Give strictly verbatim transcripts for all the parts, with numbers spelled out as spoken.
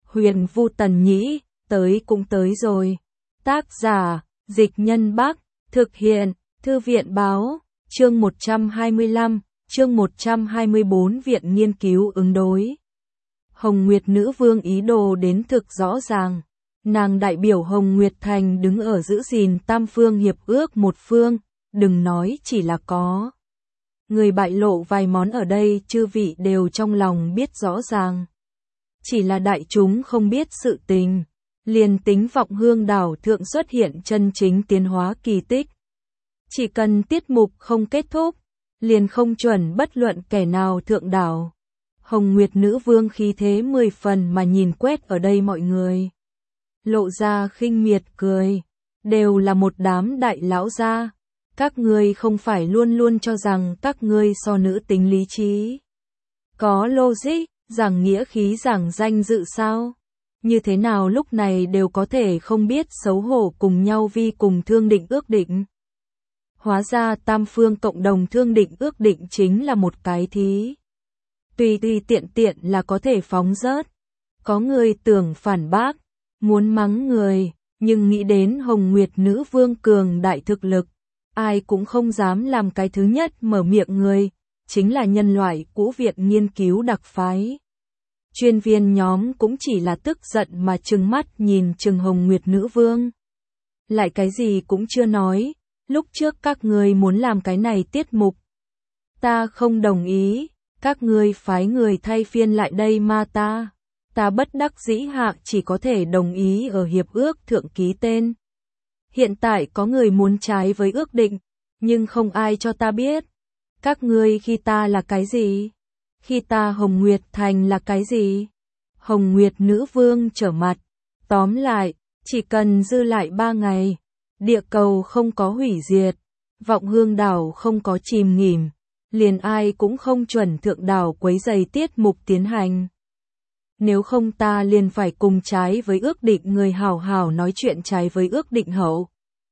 Huyền Vu Tần Nhĩ, tới cũng tới rồi. Tác giả, Dịch Nhân Bắc, thực hiện, Thư viện Báo, chương một trăm hai mươi lăm, chương một trăm hai mươi bốn Viện Nghiên cứu ứng đối. Hồng Nguyệt Nữ Vương ý đồ đến thực rõ ràng. Nàng đại biểu Hồng Nguyệt Thành đứng ở giữ gìn tam phương hiệp ước một phương, đừng nói chỉ là có. Người bại lộ vài món ở đây chư vị đều trong lòng biết rõ ràng. Chỉ là đại chúng không biết sự tình, liền tính Vọng Hương đảo thượng xuất hiện chân chính tiến hóa kỳ tích. Chỉ cần tiết mục không kết thúc, liền không chuẩn bất luận kẻ nào thượng đảo. Hồng Nguyệt Nữ Vương khí thế mười phần mà nhìn quét ở đây mọi người. Lộ ra khinh miệt cười, đều là một đám đại lão gia. Các ngươi không phải luôn luôn cho rằng các ngươi so nữ tính lý trí. Có logic, giảng nghĩa khí giảng danh dự sao? Như thế nào lúc này đều có thể không biết xấu hổ cùng nhau vi cùng thương định ước định. Hóa ra tam phương cộng đồng thương định ước định chính là một cái thí. Tùy tùy tiện tiện là có thể phóng rớt. Có người tưởng phản bác, muốn mắng người, nhưng nghĩ đến Hồng Nguyệt Nữ Vương cường đại thực lực. Ai cũng không dám làm cái thứ nhất mở miệng người, chính là nhân loại cũ viện nghiên cứu đặc phái. Chuyên viên nhóm cũng chỉ là tức giận mà trừng mắt nhìn Trừng Hồng Nguyệt Nữ Vương. Lại cái gì cũng chưa nói, lúc trước các ngươi muốn làm cái này tiết mục. Ta không đồng ý, các ngươi phái người thay phiên lại đây mà ta. Ta bất đắc dĩ hạ chỉ có thể đồng ý ở hiệp ước thượng ký tên. Hiện tại có người muốn trái với ước định, nhưng không ai cho ta biết. Các ngươi khi ta là cái gì? Khi ta Hồng Nguyệt Thành là cái gì? Hồng Nguyệt Nữ Vương trở mặt. Tóm lại, chỉ cần dư lại ba ngày, địa cầu không có hủy diệt, Vọng Hương đảo không có chìm nghỉm, liền ai cũng không chuẩn thượng đảo quấy rầy tiết mục tiến hành. Nếu không ta liền phải cùng trái với ước định người hảo hảo nói chuyện trái với ước định hậu.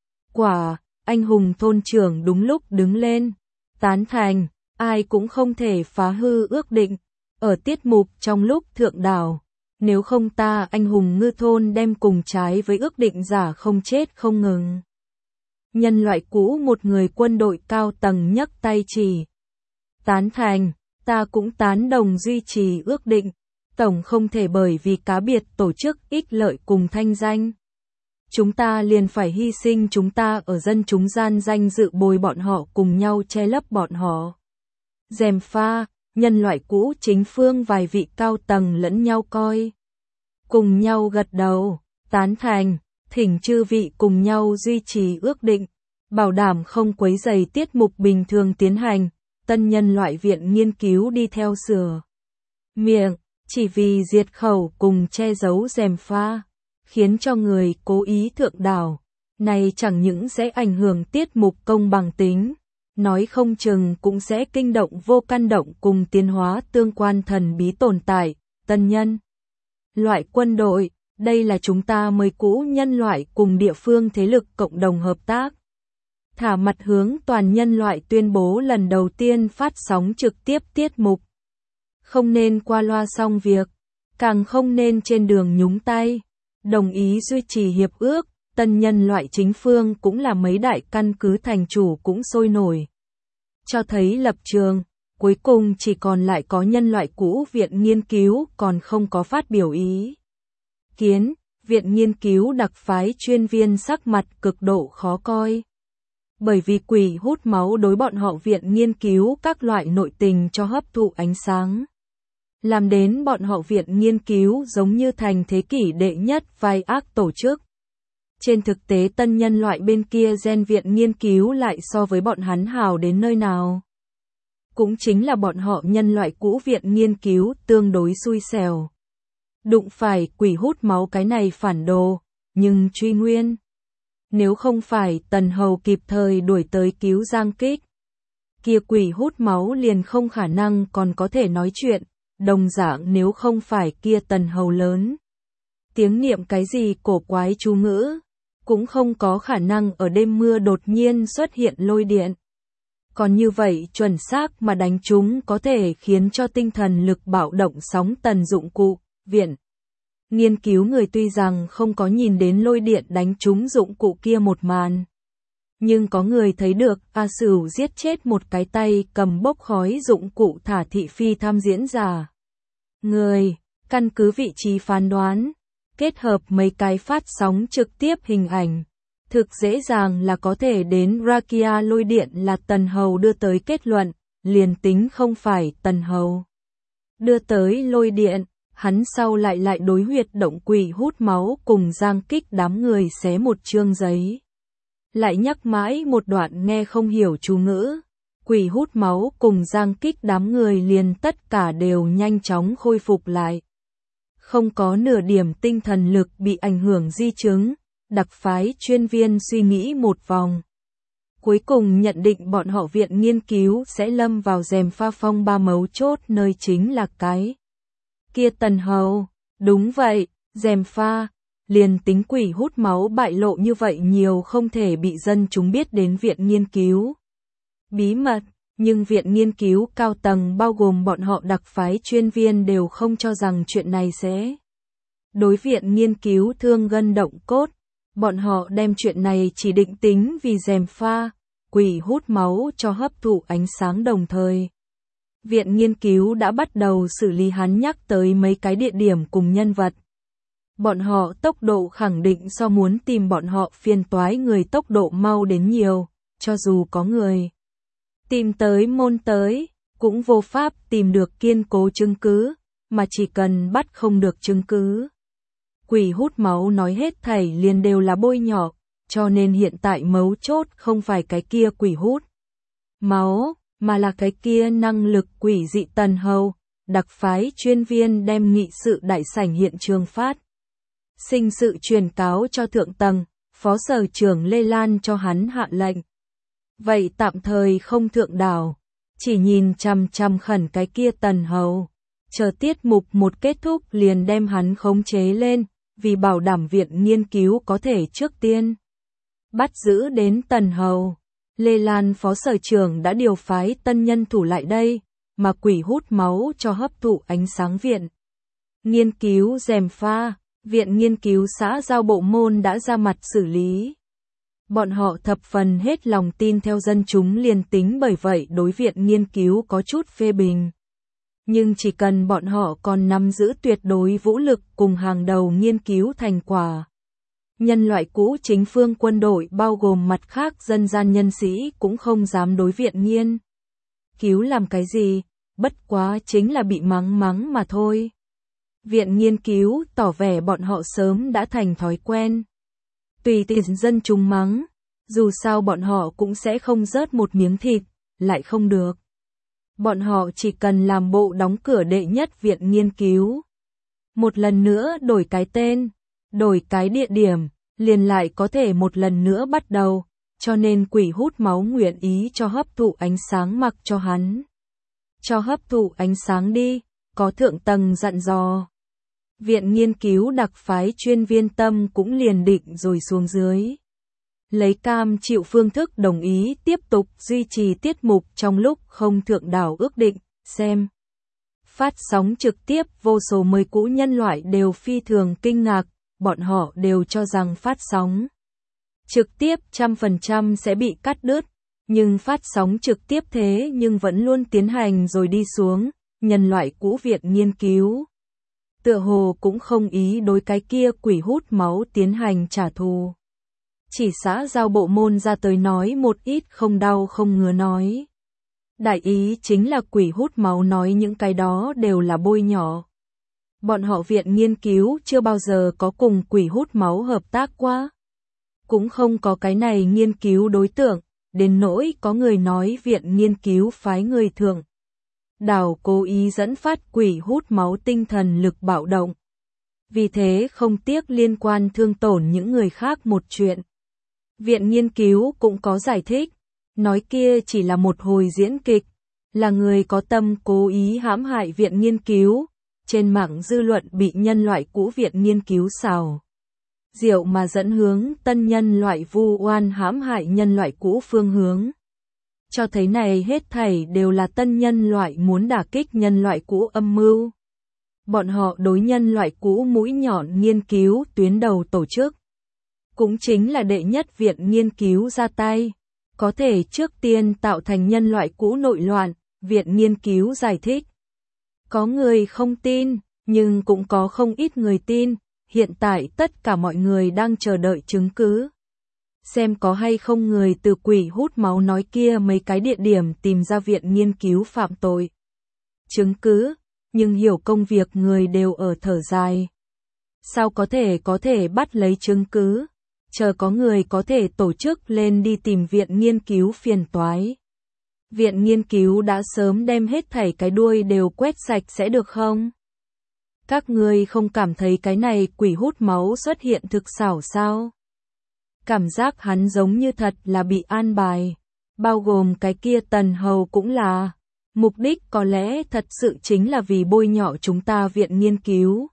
Quả, anh hùng thôn trưởng đúng lúc đứng lên, tán thành, ai cũng không thể phá hư ước định, ở tiết mục trong lúc thượng đảo. Nếu không ta anh hùng ngư thôn đem cùng trái với ước định giả không chết không ngừng. Nhân loại cũ một người quân đội cao tầng nhấc tay chỉ. Tán thành, ta cũng tán đồng duy trì ước định. Tổng không thể bởi vì cá biệt tổ chức ích lợi cùng thanh danh. Chúng ta liền phải hy sinh chúng ta ở dân chúng gian danh dự bồi bọn họ cùng nhau che lấp bọn họ. Dèm pha, nhân loại cũ chính phương vài vị cao tầng lẫn nhau coi. Cùng nhau gật đầu, tán thành, thỉnh chư vị cùng nhau duy trì ước định, bảo đảm không quấy rầy tiết mục bình thường tiến hành, tân nhân loại viện nghiên cứu đi theo sửa. Miệng. Chỉ vì diệt khẩu cùng che giấu dèm pha, khiến cho người cố ý thượng đảo, này chẳng những sẽ ảnh hưởng tiết mục công bằng tính, nói không chừng cũng sẽ kinh động vô căn động cùng tiến hóa tương quan thần bí tồn tại, tân nhân. Loại quân đội, đây là chúng ta mới cũ nhân loại cùng địa phương thế lực cộng đồng hợp tác. Thả mặt hướng toàn nhân loại tuyên bố lần đầu tiên phát sóng trực tiếp tiết mục. Không nên qua loa xong việc, càng không nên trên đường nhúng tay, đồng ý duy trì hiệp ước, tân nhân loại chính phương cũng là mấy đại căn cứ thành chủ cũng sôi nổi. Cho thấy lập trường, cuối cùng chỉ còn lại có nhân loại cũ viện nghiên cứu còn không có phát biểu ý kiến, viện nghiên cứu đặc phái chuyên viên sắc mặt cực độ khó coi. Bởi vì quỷ hút máu đối bọn họ viện nghiên cứu các loại nội tình cho hấp thụ ánh sáng. Làm đến bọn họ viện nghiên cứu giống như thành thế kỷ đệ nhất vai ác tổ chức. Trên thực tế tân nhân loại bên kia gen viện nghiên cứu lại so với bọn hắn hào đến nơi nào. Cũng chính là bọn họ nhân loại cũ viện nghiên cứu tương đối xui xẻo. Đụng phải quỷ hút máu cái này phản đồ, nhưng truy nguyên. Nếu không phải Tần Hầu kịp thời đuổi tới cứu Giang Kích, kia quỷ hút máu liền không khả năng còn có thể nói chuyện. Đồng dạng nếu không phải kia Tần Hầu lớn, tiếng niệm cái gì cổ quái chú ngữ, cũng không có khả năng ở đêm mưa đột nhiên xuất hiện lôi điện. Còn như vậy chuẩn xác mà đánh chúng có thể khiến cho tinh thần lực bạo động sóng tần dụng cụ, viện. Nghiên cứu người tuy rằng không có nhìn đến lôi điện đánh trúng dụng cụ kia một màn. Nhưng có người thấy được A Sửu giết chết một cái tay cầm bốc khói dụng cụ thả thị phi tham diễn giả. Người, căn cứ vị trí phán đoán, kết hợp mấy cái phát sóng trực tiếp hình ảnh. Thực dễ dàng là có thể đến Rakia lôi điện là Tần Hầu đưa tới kết luận, liền tính không phải Tần Hầu đưa tới lôi điện, hắn sau lại lại đối huyệt động quỷ hút máu cùng Giang Kích đám người xé một chương giấy. Lại nhắc mãi một đoạn nghe không hiểu chú ngữ, quỷ hút máu cùng Giang Kích đám người liền tất cả đều nhanh chóng khôi phục lại. Không có nửa điểm tinh thần lực bị ảnh hưởng di chứng, đặc phái chuyên viên suy nghĩ một vòng. Cuối cùng nhận định bọn họ viện nghiên cứu sẽ lâm vào rèm pha phong ba mấu chốt nơi chính là cái kia Tần Hầu. Đúng vậy, rèm pha, liền tính quỷ hút máu bại lộ như vậy nhiều không thể bị dân chúng biết đến viện nghiên cứu. Bí mật, nhưng viện nghiên cứu cao tầng bao gồm bọn họ đặc phái chuyên viên đều không cho rằng chuyện này sẽ đối viện nghiên cứu thương gân động cốt. Bọn họ đem chuyện này chỉ định tính vì rèm pha, quỷ hút máu cho hấp thụ ánh sáng đồng thời. Viện nghiên cứu đã bắt đầu xử lý hắn nhắc tới mấy cái địa điểm cùng nhân vật. Bọn họ tốc độ khẳng định so muốn tìm bọn họ phiền toái người tốc độ mau đến nhiều, cho dù có người tìm tới môn tới, cũng vô pháp tìm được kiên cố chứng cứ, mà chỉ cần bắt không được chứng cứ. Quỷ hút máu nói hết thảy liền đều là bôi nhọ, cho nên hiện tại mấu chốt không phải cái kia quỷ hút máu, mà là cái kia năng lực quỷ dị Tần Hầu. Đặc phái chuyên viên đem nghị sự đại sảnh hiện trường phát sinh sự truyền cáo cho thượng tầng, phó sở trưởng Lê Lan cho hắn hạ lệnh. Vậy tạm thời không thượng đảo, chỉ nhìn chằm chằm khẩn cái kia Tần Hầu, chờ tiết mục một kết thúc liền đem hắn khống chế lên, vì bảo đảm viện nghiên cứu có thể trước tiên bắt giữ đến Tần Hầu. Lê Lan phó sở trưởng đã điều phái tân nhân thủ lại đây, mà quỷ hút máu cho hấp thụ ánh sáng viện nghiên cứu rèm pha, viện nghiên cứu xã giao bộ môn đã ra mặt xử lý. Bọn họ thập phần hết lòng tin theo dân chúng liền tính bởi vậy đối viện nghiên cứu có chút phê bình. Nhưng chỉ cần bọn họ còn nắm giữ tuyệt đối vũ lực cùng hàng đầu nghiên cứu thành quả. Nhân loại cũ chính phương quân đội bao gồm mặt khác dân gian nhân sĩ cũng không dám đối viện nghiên cứu làm cái gì, bất quá chính là bị mắng mắng mà thôi. Viện nghiên cứu tỏ vẻ bọn họ sớm đã thành thói quen. Tùy tiện dân chúng mắng, dù sao bọn họ cũng sẽ không rớt một miếng thịt, lại không được. Bọn họ chỉ cần làm bộ đóng cửa đệ nhất viện nghiên cứu. Một lần nữa đổi cái tên, đổi cái địa điểm, liền lại có thể một lần nữa bắt đầu, cho nên quỷ hút máu nguyện ý cho hấp thụ ánh sáng mặc cho hắn. Cho hấp thụ ánh sáng đi, có thượng tầng dặn dò. Viện nghiên cứu đặc phái chuyên viên tâm cũng liền định rồi xuống dưới. Lấy cam chịu phương thức đồng ý tiếp tục duy trì tiết mục trong lúc không thượng đảo ước định, xem. Phát sóng trực tiếp vô số mới cũ nhân loại đều phi thường kinh ngạc, bọn họ đều cho rằng phát sóng trực tiếp trăm phần trăm sẽ bị cắt đứt, nhưng phát sóng trực tiếp thế nhưng vẫn luôn tiến hành rồi đi xuống, nhân loại cũ viện nghiên cứu. Tựa hồ cũng không ý đối cái kia quỷ hút máu tiến hành trả thù. Chỉ xã giao bộ môn ra tới nói một ít không đau không ngứa nói. Đại ý chính là quỷ hút máu nói những cái đó đều là bôi nhỏ. Bọn họ viện nghiên cứu chưa bao giờ có cùng quỷ hút máu hợp tác qua. Cũng không có cái này nghiên cứu đối tượng, đến nỗi có người nói viện nghiên cứu phái người thượng đảo cố ý dẫn phát quỷ hút máu tinh thần lực bạo động. Vì thế không tiếc liên quan thương tổn những người khác một chuyện. Viện nghiên cứu cũng có giải thích, nói kia chỉ là một hồi diễn kịch, là người có tâm cố ý hãm hại viện nghiên cứu, trên mạng dư luận bị nhân loại cũ viện nghiên cứu xào diệu mà dẫn hướng tân nhân loại vu oan hãm hại nhân loại cũ phương hướng. Cho thấy này hết thảy đều là tân nhân loại muốn đả kích nhân loại cũ âm mưu. bọn họ đối nhân loại cũ mũi nhọn nghiên cứu tuyến đầu tổ chức. Cũng chính là đệ nhất viện nghiên cứu ra tay, có thể trước tiên tạo thành nhân loại cũ nội loạn, viện nghiên cứu giải thích. Có người không tin, nhưng cũng có không ít người tin, hiện tại tất cả mọi người đang chờ đợi chứng cứ. Xem có hay không người từ quỷ hút máu nói kia mấy cái địa điểm tìm ra viện nghiên cứu phạm tội. Chứng cứ, nhưng hiểu công việc người đều ở thở dài. Sao có thể có thể bắt lấy chứng cứ, chờ có người có thể tổ chức lên đi tìm viện nghiên cứu phiền toái. Viện nghiên cứu đã sớm đem hết thảy cái đuôi đều quét sạch sẽ được không? Các ngươi không cảm thấy cái này quỷ hút máu xuất hiện thực xảo sao? Cảm giác hắn giống như thật là bị an bài, bao gồm cái kia Tần Hầu cũng là. Mục đích có lẽ thật sự chính là vì bôi nhọ chúng ta viện nghiên cứu.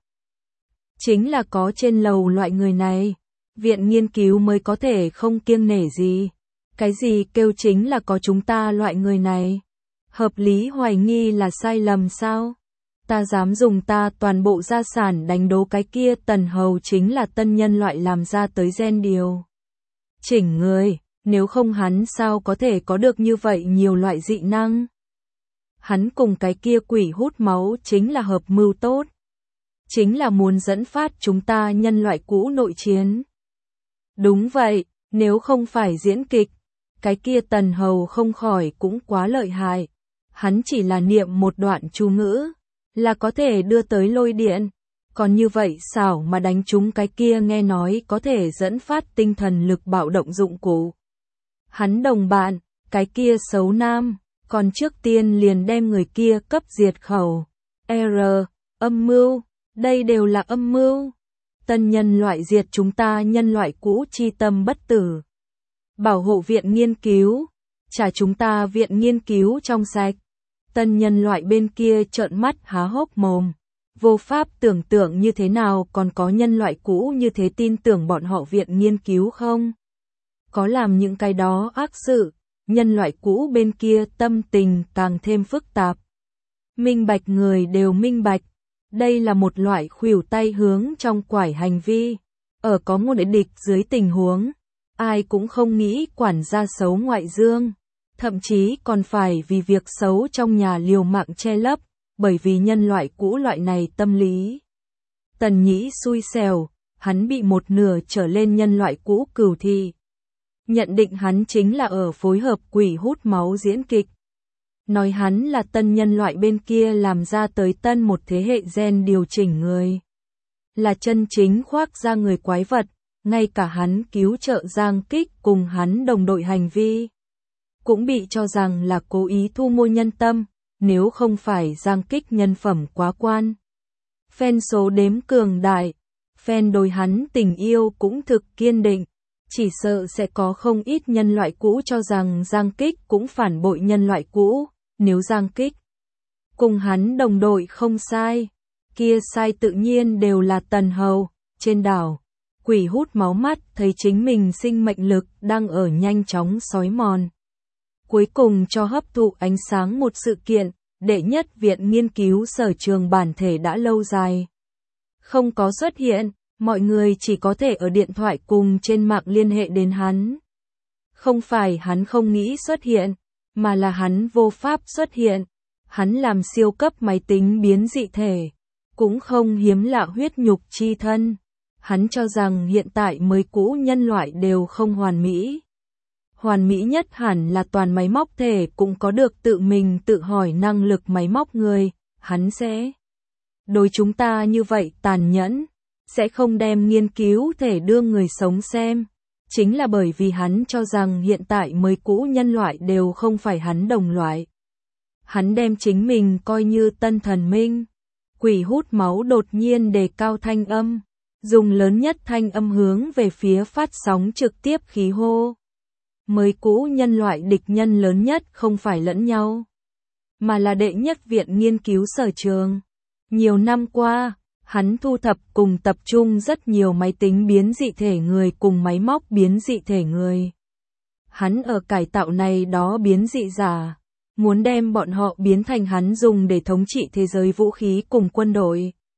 Chính là có trên lầu loại người này, viện nghiên cứu mới có thể không kiêng nể gì. Cái gì kêu chính là có chúng ta loại người này. Hợp lý hoài nghi là sai lầm sao? Ta dám dùng ta toàn bộ gia sản đánh đố cái kia Tần Hầu chính là tân nhân loại làm ra tới gen điều chỉnh người, nếu không hắn sao có thể có được như vậy nhiều loại dị năng? Hắn cùng cái kia quỷ hút máu chính là hợp mưu tốt. Chính là muốn dẫn phát chúng ta nhân loại cũ nội chiến. Đúng vậy, nếu không phải diễn kịch, cái kia Tần Hầu không khỏi cũng quá lợi hại. Hắn chỉ là niệm một đoạn chú ngữ, là có thể đưa tới lôi điện. Còn như vậy xảo mà đánh trúng cái kia nghe nói có thể dẫn phát tinh thần lực bạo động dụng cụ. Hắn đồng bạn, cái kia xấu nam, còn trước tiên liền đem người kia cấp diệt khẩu. R, âm mưu, đây đều là âm mưu. Tân nhân loại diệt chúng ta nhân loại cũ chi tâm bất tử. Bảo hộ viện nghiên cứu, trả chúng ta viện nghiên cứu trong sạch. Tân nhân loại bên kia trợn mắt há hốc mồm. Vô pháp tưởng tượng như thế nào còn có nhân loại cũ như thế tin tưởng bọn họ viện nghiên cứu không? Có làm những cái đó ác sự, nhân loại cũ bên kia tâm tình càng thêm phức tạp. Minh bạch người đều minh bạch, đây là một loại khuỷu tay hướng trong quải hành vi. Ở có một địch dưới tình huống, ai cũng không nghĩ quản gia xấu ngoại dương, thậm chí còn phải vì việc xấu trong nhà liều mạng che lấp. Bởi vì nhân loại cũ loại này tâm lý. Tần Nhĩ xui xẻo, hắn bị một nửa trở lên nhân loại cũ cửu thị. Nhận định hắn chính là ở phối hợp quỷ hút máu diễn kịch. Nói hắn là tân nhân loại bên kia làm ra tới tân một thế hệ gen điều chỉnh người. Là chân chính khoác ra người quái vật, ngay cả hắn cứu trợ Giang Kích cùng hắn đồng đội hành vi. Cũng bị cho rằng là cố ý thu mua nhân tâm. Nếu không phải Giang Kích nhân phẩm quá quan. Fan số đếm cường đại, fan đối hắn tình yêu cũng thực kiên định. Chỉ sợ sẽ có không ít nhân loại cũ cho rằng Giang Kích cũng phản bội nhân loại cũ. Nếu Giang Kích cùng hắn đồng đội không sai, kia sai tự nhiên đều là Tần Hầu. Trên đảo, quỷ hút máu mắt thấy chính mình sinh mệnh lực đang ở nhanh chóng xói mòn. Cuối cùng cho hấp thụ ánh sáng một sự kiện, đệ nhất viện nghiên cứu sở trường bản thể đã lâu dài không có xuất hiện, mọi người chỉ có thể ở điện thoại cùng trên mạng liên hệ đến hắn. Không phải hắn không nghĩ xuất hiện, mà là hắn vô pháp xuất hiện. Hắn làm siêu cấp máy tính biến dị thể, cũng không hiếm lạ huyết nhục chi thân. Hắn cho rằng hiện tại mới cũ nhân loại đều không hoàn mỹ. Hoàn mỹ nhất hẳn là toàn máy móc thể cũng có được tự mình tự hỏi năng lực máy móc người, hắn sẽ đối chúng ta như vậy tàn nhẫn, sẽ không đem nghiên cứu thể đưa người sống xem. Chính là bởi vì hắn cho rằng hiện tại mới cũ nhân loại đều không phải hắn đồng loại. Hắn đem chính mình coi như tân thần minh. Quỷ hút máu đột nhiên đề cao thanh âm, dùng lớn nhất thanh âm hướng về phía phát sóng trực tiếp khí hô. Mới cũ nhân loại địch nhân lớn nhất không phải lẫn nhau, mà là đệ nhất viện nghiên cứu sở trường. Nhiều năm qua, hắn thu thập cùng tập trung rất nhiều máy tính biến dị thể người cùng máy móc biến dị thể người. Hắn ở cải tạo này đó biến dị giả, muốn đem bọn họ biến thành hắn dùng để thống trị thế giới vũ khí cùng quân đội.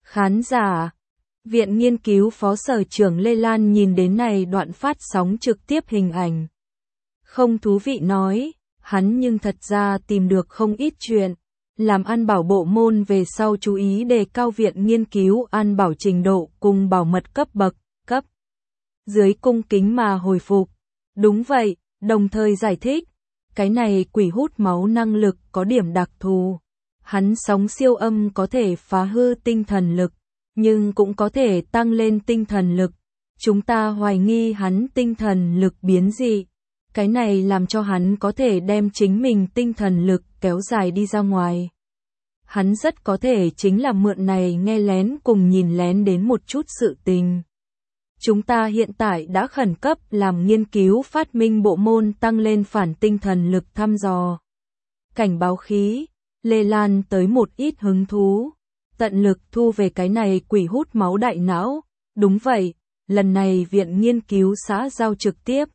Khán giả, Viện Nghiên cứu Phó Sở trưởng Lê Lan nhìn đến này đoạn phát sóng trực tiếp hình ảnh. Không thú vị nói, hắn nhưng thật ra tìm được không ít chuyện. Làm ăn bảo bộ môn về sau chú ý đề cao Viện Nghiên cứu an bảo trình độ cùng bảo mật cấp bậc, cấp dưới cung kính mà hồi phục. Đúng vậy, đồng thời giải thích, cái này quỷ hút máu năng lực có điểm đặc thù. Hắn sóng siêu âm có thể phá hư tinh thần lực, nhưng cũng có thể tăng lên tinh thần lực. Chúng ta hoài nghi hắn tinh thần lực biến dị. Cái này làm cho hắn có thể đem chính mình tinh thần lực kéo dài đi ra ngoài. Hắn rất có thể chính là mượn này nghe lén cùng nhìn lén đến một chút sự tình. Chúng ta hiện tại đã khẩn cấp làm nghiên cứu phát minh bộ môn tăng lên phản tinh thần lực thăm dò. Cảnh báo khí, Lê Lan tới một ít hứng thú. Tận lực thu về cái này quỷ hút máu đại não. Đúng vậy, lần này Viện Nghiên cứu xã giao trực tiếp.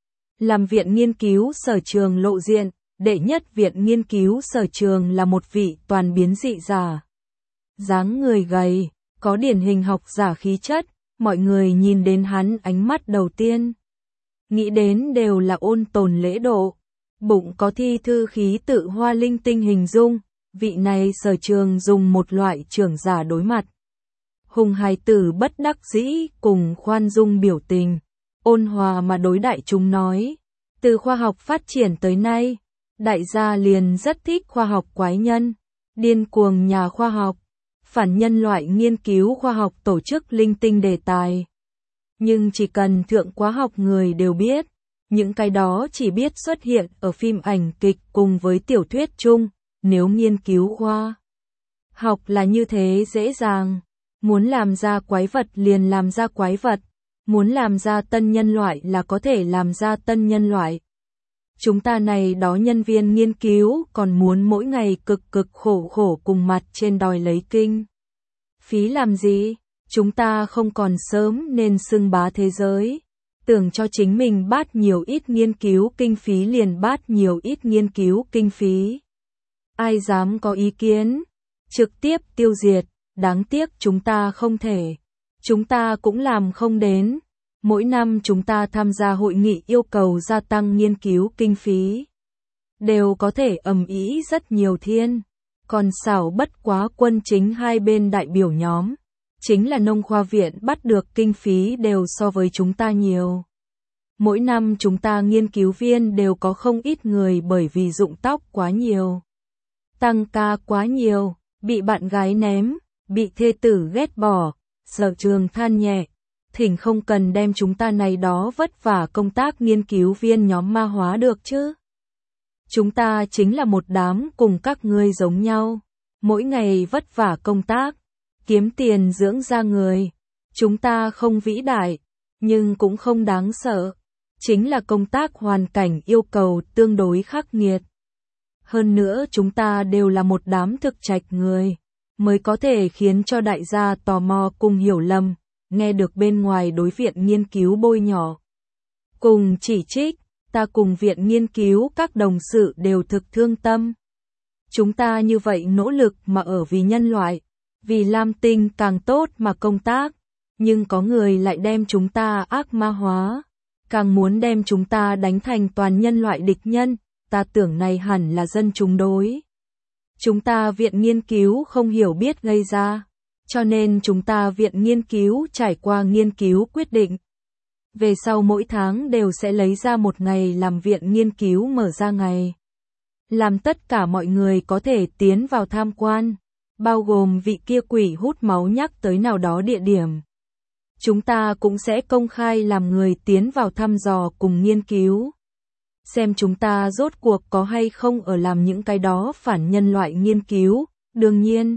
Làm Viện Nghiên cứu Sở trường lộ diện, đệ nhất Viện Nghiên cứu Sở trường là một vị toàn biến dị giả. Dáng người gầy, có điển hình học giả khí chất, mọi người nhìn đến hắn ánh mắt đầu tiên. Nghĩ đến đều là ôn tồn lễ độ, bụng có thi thư khí tự hoa linh tinh hình dung, vị này Sở trường dùng một loại trưởng giả đối mặt. Hùng hài tử bất đắc dĩ cùng khoan dung biểu tình, ôn hòa mà đối đại chúng nói. Từ khoa học phát triển tới nay, đại gia liền rất thích khoa học quái nhân, điên cuồng nhà khoa học, phản nhân loại nghiên cứu khoa học tổ chức linh tinh đề tài. Nhưng chỉ cần thượng quá học người đều biết, những cái đó chỉ biết xuất hiện ở phim ảnh kịch cùng với tiểu thuyết chung, nếu nghiên cứu khoa học là như thế dễ dàng, muốn làm ra quái vật liền làm ra quái vật. Muốn làm ra tân nhân loại là có thể làm ra tân nhân loại. Chúng ta này đó nhân viên nghiên cứu còn muốn mỗi ngày cực cực khổ khổ cùng mặt trên đòi lấy kinh. Phí làm gì? Chúng ta không còn sớm nên xưng bá thế giới. Tưởng cho chính mình bát nhiều ít nghiên cứu kinh phí liền bát nhiều ít nghiên cứu kinh phí. Ai dám có ý kiến? Trực tiếp tiêu diệt, đáng tiếc chúng ta không thể. Chúng ta cũng làm không đến. Mỗi năm chúng ta tham gia hội nghị yêu cầu gia tăng nghiên cứu kinh phí. Đều có thể ầm ĩ rất nhiều thiên. Còn xảo bất quá quân chính hai bên đại biểu nhóm. Chính là nông khoa viện bắt được kinh phí đều so với chúng ta nhiều. Mỗi năm chúng ta nghiên cứu viên đều có không ít người bởi vì rụng tóc quá nhiều. Tăng ca quá nhiều, bị bạn gái ném, bị thê tử ghét bỏ. Sở trường than nhẹ, thỉnh không cần đem chúng ta này đó vất vả công tác nghiên cứu viên nhóm ma hóa được chứ. Chúng ta chính là một đám cùng các ngươi giống nhau, mỗi ngày vất vả công tác, kiếm tiền dưỡng ra người. Chúng ta không vĩ đại, nhưng cũng không đáng sợ, chính là công tác hoàn cảnh yêu cầu tương đối khắc nghiệt. Hơn nữa chúng ta đều là một đám thực trạch người. Mới có thể khiến cho đại gia tò mò cùng hiểu lầm, nghe được bên ngoài đối viện nghiên cứu bôi nhỏ. Cùng chỉ trích, ta cùng viện nghiên cứu các đồng sự đều thực thương tâm. Chúng ta như vậy nỗ lực mà ở vì nhân loại, vì Lam Tinh càng tốt mà công tác, nhưng có người lại đem chúng ta ác ma hóa, càng muốn đem chúng ta đánh thành toàn nhân loại địch nhân, ta tưởng này hẳn là dân chúng đối. Chúng ta viện nghiên cứu không hiểu biết gây ra, cho nên chúng ta viện nghiên cứu trải qua nghiên cứu quyết định. Về sau mỗi tháng đều sẽ lấy ra một ngày làm viện nghiên cứu mở ra ngày. Làm tất cả mọi người có thể tiến vào tham quan, bao gồm vị kia quỷ hút máu nhắc tới nào đó địa điểm. Chúng ta cũng sẽ công khai làm người tiến vào thăm dò cùng nghiên cứu. Xem chúng ta rốt cuộc có hay không ở làm những cái đó phản nhân loại nghiên cứu, đương nhiên.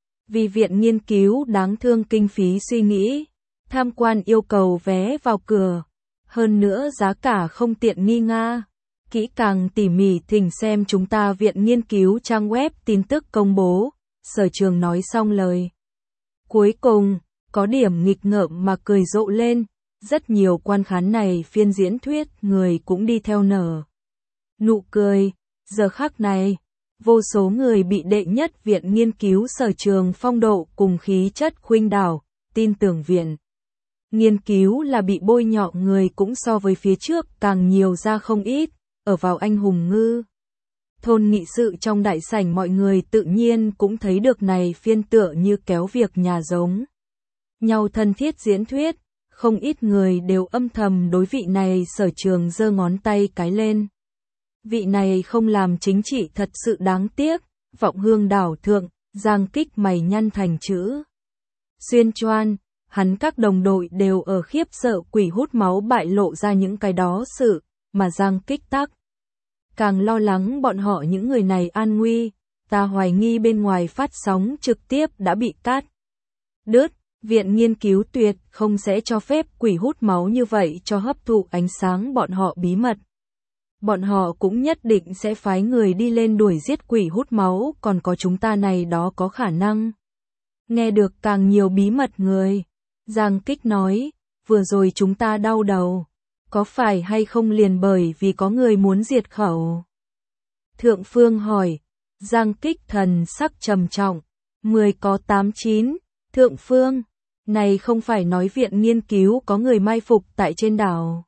Vì viện nghiên cứu đáng thương kinh phí suy nghĩ, tham quan yêu cầu vé vào cửa, hơn nữa giá cả không tiện nghi nga. Kỹ càng tỉ mỉ thỉnh xem chúng ta viện nghiên cứu trang web tin tức công bố, Sở trường nói xong lời. Cuối cùng, có điểm nghịch ngợm mà cười rộ lên. Rất nhiều quan khán này phiên diễn thuyết người cũng đi theo nở nụ cười. Giờ khắc này, vô số người bị đệ nhất viện nghiên cứu sở trường phong độ cùng khí chất khuynh đảo, tin tưởng viện nghiên cứu là bị bôi nhọ người cũng so với phía trước càng nhiều ra không ít, ở vào anh hùng ngư. Thôn nghị sự trong đại sảnh mọi người tự nhiên cũng thấy được này phiên tựa như kéo việc nhà giống nhau thân thiết diễn thuyết, không ít người đều âm thầm đối vị này sở trường giơ ngón tay cái lên. Vị này không làm chính trị thật sự đáng tiếc, vọng hương đảo thượng, Giang Kích mày nhăn thành chữ xuyên choan, hắn các đồng đội đều ở khiếp sợ quỷ hút máu bại lộ ra những cái đó sự, mà Giang Kích tắc càng lo lắng bọn họ những người này an nguy, ta hoài nghi bên ngoài phát sóng trực tiếp đã bị cắt đứt, viện nghiên cứu tuyệt không sẽ cho phép quỷ hút máu như vậy cho hấp thụ ánh sáng bọn họ bí mật. Bọn họ cũng nhất định sẽ phái người đi lên đuổi giết quỷ hút máu, còn có chúng ta này đó có khả năng nghe được càng nhiều bí mật người. Giang Kích nói, vừa rồi chúng ta đau đầu, có phải hay không liền bởi vì có người muốn diệt khẩu? Thượng Phương hỏi, Giang Kích thần sắc trầm trọng, mười có tám chín, Thượng Phương, này không phải nói viện nghiên cứu có người mai phục tại trên đảo.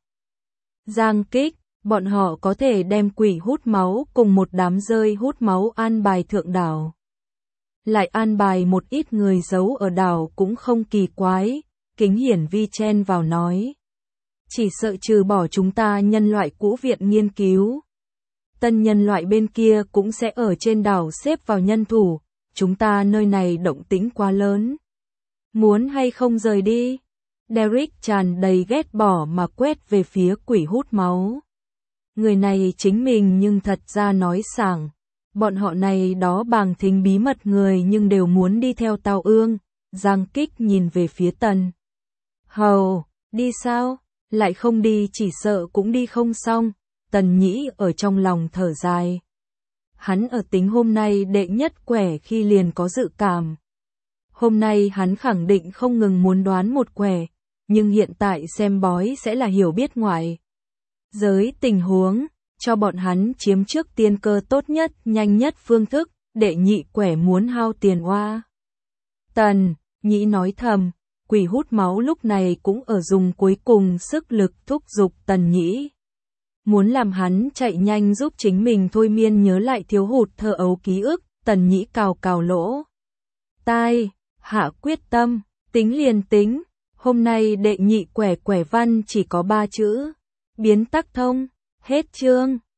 Giang Kích, bọn họ có thể đem quỷ hút máu cùng một đám rơi hút máu an bài thượng đảo. Lại an bài một ít người giấu ở đảo cũng không kỳ quái, Kính Hiển Vi chen vào nói. Chỉ sợ trừ bỏ chúng ta nhân loại cũ viện nghiên cứu. Tân nhân loại bên kia cũng sẽ ở trên đảo xếp vào nhân thủ, chúng ta nơi này động tĩnh quá lớn. Muốn hay không rời đi? Derek tràn đầy ghét bỏ mà quét về phía quỷ hút máu. Người này chính mình nhưng thật ra nói sảng. Bọn họ này đó bàng thính bí mật người nhưng đều muốn đi theo Tào Ương. Giang Kích nhìn về phía Tần Hầu, đi sao? Lại không đi chỉ sợ cũng đi không xong. Tần Nhĩ ở trong lòng thở dài. Hắn ở tính hôm nay đệ nhất quẻ khi liền có dự cảm. Hôm nay hắn khẳng định không ngừng muốn đoán một quẻ, nhưng hiện tại xem bói sẽ là hiểu biết ngoại giới tình huống, cho bọn hắn chiếm trước tiên cơ tốt nhất, nhanh nhất phương thức, đệ nhị quẻ muốn hao tiền oa. Tần Nhĩ nói thầm, quỷ hút máu lúc này cũng ở dùng cuối cùng sức lực thúc giục Tần Nhĩ. Muốn làm hắn chạy nhanh giúp chính mình thôi miên nhớ lại thiếu hụt thơ ấu ký ức, Tần Nhĩ cào cào lỗ tai, hạ quyết tâm, tính liền tính, hôm nay đệ nhị quẻ quẻ văn chỉ có ba chữ, biến tắc thông, hết chương.